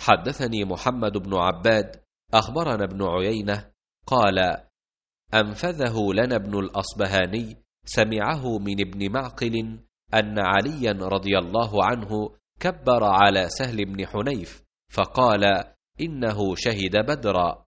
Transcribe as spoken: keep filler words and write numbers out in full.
حدثني محمد بن عباد أخبرنا ابن عيينة قال: أنفذه لنا ابن الأصبهاني سمعه من ابن معقل أن عليا رضي الله عنه كبر على سهل بن حنيف فقال: إنه شهد بدرا.